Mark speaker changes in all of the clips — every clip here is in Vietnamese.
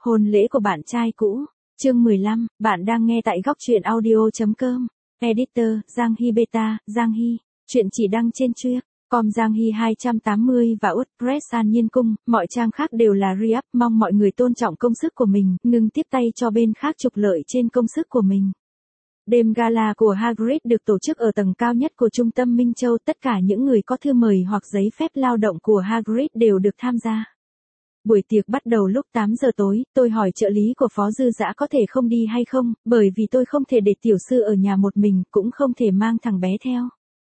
Speaker 1: Hôn lễ của bạn trai cũ. Chương 15, bạn đang nghe tại góc truyện audio.com. Editor, Giang Hy Beta, Giang Hy. Chuyện chỉ đăng trên com Giang Hy 280 và WordPress An Nhiên Cung, mọi trang khác đều là re-up, mong mọi người tôn trọng công sức của mình, ngừng tiếp tay cho bên khác trục lợi trên công sức của mình. Đêm gala của Hagrid được tổ chức ở tầng cao nhất của trung tâm Minh Châu, tất cả những người có thư mời hoặc giấy phép lao động của Hagrid đều được tham gia. Buổi tiệc bắt đầu lúc 8 giờ tối, tôi hỏi trợ lý của Phó Dư Dã có thể không đi hay không, bởi vì tôi không thể để tiểu sư ở nhà một mình, cũng không thể mang thằng bé theo.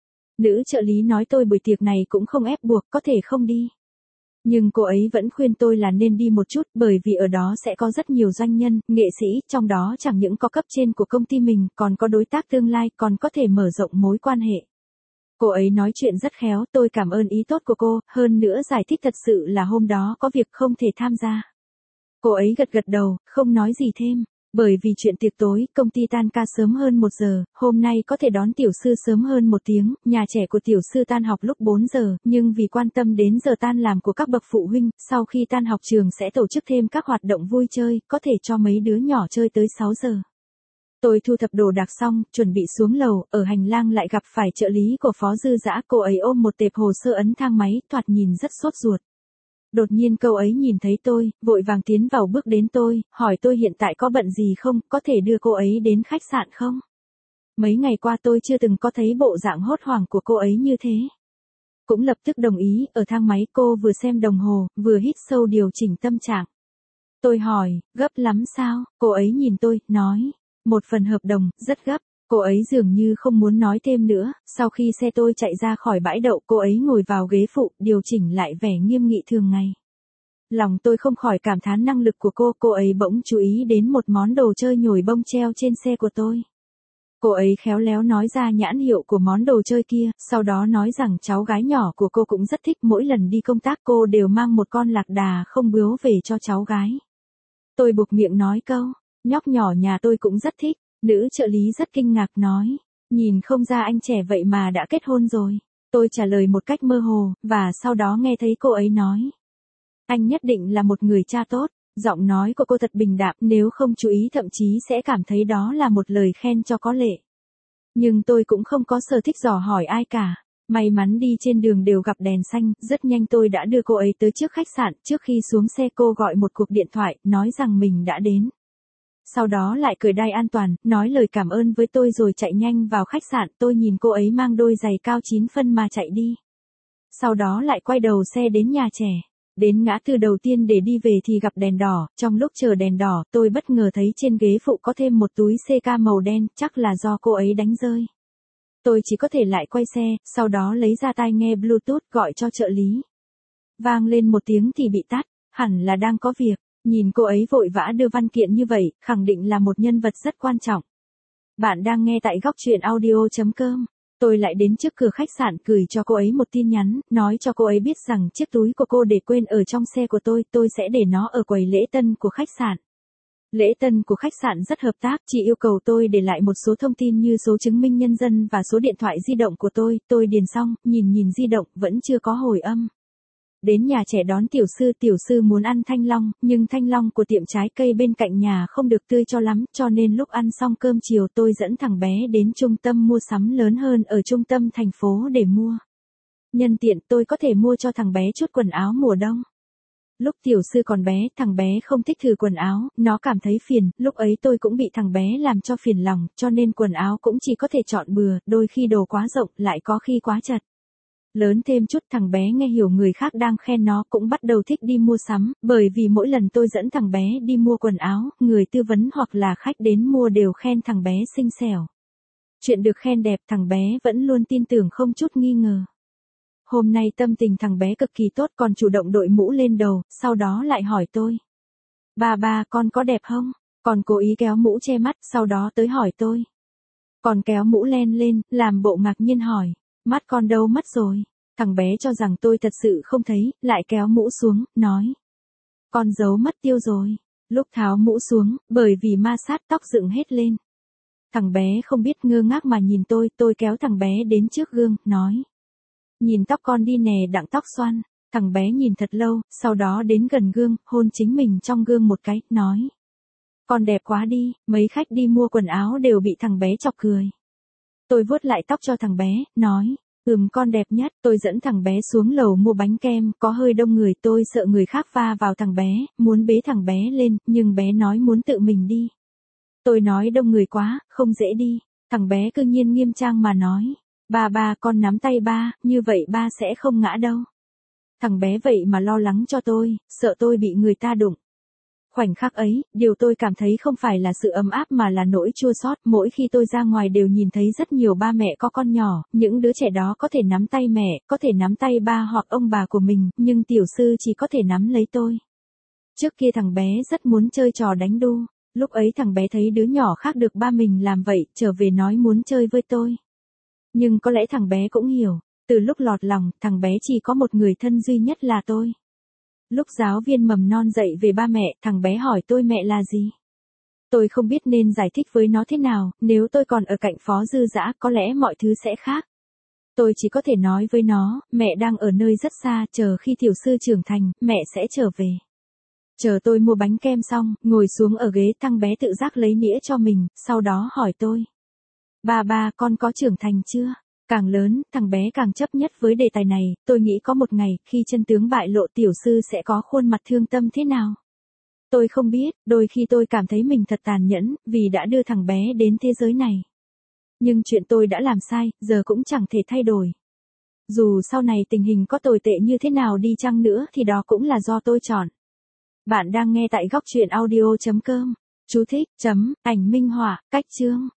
Speaker 1: Nữ trợ lý nói tôi buổi tiệc này cũng không ép buộc, có thể không đi. Nhưng cô ấy vẫn khuyên tôi là nên đi một chút, bởi vì ở đó sẽ có rất nhiều doanh nhân, nghệ sĩ, trong đó chẳng những có cấp trên của công ty mình, còn có đối tác tương lai, còn có thể mở rộng mối quan hệ. Cô ấy nói chuyện rất khéo, tôi cảm ơn ý tốt của cô, hơn nữa giải thích thật sự là hôm đó có việc không thể tham gia. Cô ấy gật gật đầu, không nói gì thêm. Bởi vì chuyện tiệc tối, công ty tan ca sớm hơn 1 giờ, hôm nay có thể đón tiểu sư sớm hơn 1 tiếng, nhà trẻ của tiểu sư tan học lúc 4 giờ, nhưng vì quan tâm đến giờ tan làm của các bậc phụ huynh, sau khi tan học trường sẽ tổ chức thêm các hoạt động vui chơi, có thể cho mấy đứa nhỏ chơi tới 6 giờ. Tôi thu thập đồ đạc xong, chuẩn bị xuống lầu, ở hành lang lại gặp phải trợ lý của Phó Dư Dã, cô ấy ôm một tệp hồ sơ ấn thang máy, thoạt nhìn rất sốt ruột. Đột nhiên cô ấy nhìn thấy tôi, vội vàng tiến vào bước đến tôi, hỏi tôi hiện tại có bận gì không, có thể đưa cô ấy đến khách sạn không? Mấy ngày qua tôi chưa từng có thấy bộ dạng hốt hoảng của cô ấy như thế. Cũng lập tức đồng ý, ở thang máy cô vừa xem đồng hồ, vừa hít sâu điều chỉnh tâm trạng. Tôi hỏi, gấp lắm sao? Cô ấy nhìn tôi, nói, một phần hợp đồng, rất gấp. Cô ấy dường như không muốn nói thêm nữa, sau khi xe tôi chạy ra khỏi bãi đậu, cô ấy ngồi vào ghế phụ, điều chỉnh lại vẻ nghiêm nghị thường ngày. Lòng tôi không khỏi cảm thán năng lực của cô ấy bỗng chú ý đến một món đồ chơi nhồi bông treo trên xe của tôi. Cô ấy khéo léo nói ra nhãn hiệu của món đồ chơi kia, sau đó nói rằng cháu gái nhỏ của cô cũng rất thích, mỗi lần đi công tác cô đều mang một con lạc đà không bướu về cho cháu gái. Tôi buộc miệng nói câu, nhóc nhỏ nhà tôi cũng rất thích. Nữ trợ lý rất kinh ngạc nói, nhìn không ra anh trẻ vậy mà đã kết hôn rồi. Tôi trả lời một cách mơ hồ, và sau đó nghe thấy cô ấy nói, anh nhất định là một người cha tốt. Giọng nói của cô thật bình đạm, nếu không chú ý thậm chí sẽ cảm thấy đó là một lời khen cho có lệ. Nhưng tôi cũng không có sở thích dò hỏi ai cả. May mắn đi trên đường đều gặp đèn xanh, rất nhanh tôi đã đưa cô ấy tới trước khách sạn, trước khi xuống xe cô gọi một cuộc điện thoại, nói rằng mình đã đến. Sau đó lại cởi đai an toàn, nói lời cảm ơn với tôi rồi chạy nhanh vào khách sạn, tôi nhìn cô ấy mang đôi giày cao 9 phân mà chạy đi. Sau đó lại quay đầu xe đến nhà trẻ. Đến ngã tư đầu tiên để đi về thì gặp đèn đỏ, trong lúc chờ đèn đỏ, tôi bất ngờ thấy trên ghế phụ có thêm một túi CK màu đen, chắc là do cô ấy đánh rơi. Tôi chỉ có thể lại quay xe, sau đó lấy ra tai nghe Bluetooth gọi cho trợ lý. Vang lên một tiếng thì bị tắt, hẳn là đang có việc. Nhìn cô ấy vội vã đưa văn kiện như vậy, khẳng định là một nhân vật rất quan trọng. Bạn đang nghe tại góc truyện audio.com. Tôi lại đến trước cửa khách sạn gửi cho cô ấy một tin nhắn, nói cho cô ấy biết rằng chiếc túi của cô để quên ở trong xe của tôi sẽ để nó ở quầy lễ tân của khách sạn. Lễ tân của khách sạn rất hợp tác, chỉ yêu cầu tôi để lại một số thông tin như số chứng minh nhân dân và số điện thoại di động của tôi điền xong, nhìn di động, vẫn chưa có hồi âm. Đến nhà trẻ đón tiểu sư muốn ăn thanh long, nhưng thanh long của tiệm trái cây bên cạnh nhà không được tươi cho lắm, cho nên lúc ăn xong cơm chiều tôi dẫn thằng bé đến trung tâm mua sắm lớn hơn ở trung tâm thành phố để mua. Nhân tiện tôi có thể mua cho thằng bé chút quần áo mùa đông. Lúc tiểu sư còn bé, thằng bé không thích thử quần áo, nó cảm thấy phiền, lúc ấy tôi cũng bị thằng bé làm cho phiền lòng, cho nên quần áo cũng chỉ có thể chọn bừa, đôi khi đồ quá rộng, lại có khi quá chật. Lớn thêm chút thằng bé nghe hiểu người khác đang khen nó cũng bắt đầu thích đi mua sắm, bởi vì mỗi lần tôi dẫn thằng bé đi mua quần áo, người tư vấn hoặc là khách đến mua đều khen thằng bé xinh xẻo. Chuyện được khen đẹp thằng bé vẫn luôn tin tưởng không chút nghi ngờ. Hôm nay tâm tình thằng bé cực kỳ tốt còn chủ động đội mũ lên đầu, sau đó lại hỏi tôi. Ba con có đẹp không? Còn cố ý kéo mũ che mắt, sau đó tới hỏi tôi. Còn kéo mũ len lên, làm bộ ngạc nhiên hỏi. Mắt con đâu mất rồi? Thằng bé cho rằng tôi thật sự không thấy, lại kéo mũ xuống, nói. Con giấu mất tiêu rồi. Lúc tháo mũ xuống, bởi vì ma sát tóc dựng hết lên. Thằng bé không biết ngơ ngác mà nhìn tôi kéo thằng bé đến trước gương, nói. Nhìn tóc con đi nè đặng tóc xoăn. Thằng bé nhìn thật lâu, sau đó đến gần gương, hôn chính mình trong gương một cái, nói. Con đẹp quá đi, mấy khách đi mua quần áo đều bị thằng bé chọc cười. Tôi vuốt lại tóc cho thằng bé, nói. Con đẹp nhất, tôi dẫn thằng bé xuống lầu mua bánh kem, có hơi đông người, tôi sợ người khác va vào thằng bé, muốn bế thằng bé lên, nhưng bé nói muốn tự mình đi. Tôi nói đông người quá, không dễ đi. Thằng bé cứ nhiên nghiêm trang mà nói. Ba con nắm tay ba, như vậy ba sẽ không ngã đâu. Thằng bé vậy mà lo lắng cho tôi, sợ tôi bị người ta đụng. Khoảnh khắc ấy, điều tôi cảm thấy không phải là sự ấm áp mà là nỗi chua xót. Mỗi khi tôi ra ngoài đều nhìn thấy rất nhiều ba mẹ có con nhỏ, những đứa trẻ đó có thể nắm tay mẹ, có thể nắm tay ba hoặc ông bà của mình, nhưng tiểu sư chỉ có thể nắm lấy tôi. Trước kia thằng bé rất muốn chơi trò đánh đu, lúc ấy thằng bé thấy đứa nhỏ khác được ba mình làm vậy, trở về nói muốn chơi với tôi. Nhưng có lẽ thằng bé cũng hiểu, từ lúc lọt lòng, thằng bé chỉ có một người thân duy nhất là tôi. Lúc giáo viên mầm non dạy về ba mẹ, thằng bé hỏi tôi mẹ là gì. Tôi không biết nên giải thích với nó thế nào, nếu tôi còn ở cạnh Phó Dư Dã có lẽ mọi thứ sẽ khác. Tôi chỉ có thể nói với nó, mẹ đang ở nơi rất xa, chờ khi tiểu sư trưởng thành, mẹ sẽ trở về. Chờ tôi mua bánh kem xong, ngồi xuống ở ghế, thằng bé tự giác lấy nĩa cho mình, sau đó hỏi tôi. Ba, con có trưởng thành chưa? Càng lớn, thằng bé càng chấp nhất với đề tài này, tôi nghĩ có một ngày, khi chân tướng bại lộ tiểu sư sẽ có khuôn mặt thương tâm thế nào. Tôi không biết, đôi khi tôi cảm thấy mình thật tàn nhẫn, vì đã đưa thằng bé đến thế giới này. Nhưng chuyện tôi đã làm sai, giờ cũng chẳng thể thay đổi. Dù sau này tình hình có tồi tệ như thế nào đi chăng nữa thì đó cũng là do tôi chọn. Bạn đang nghe tại góc truyện audio.com. Chú thích, ảnh minh họa, cách chương.